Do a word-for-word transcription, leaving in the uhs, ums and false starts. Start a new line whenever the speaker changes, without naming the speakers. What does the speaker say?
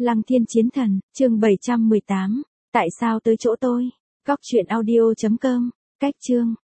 Lăng Thiên Chiến Thần, chương bảy trăm mười tám. Tại sao tới chỗ tôi? Cóc truyện audio chấm com. Cách chương.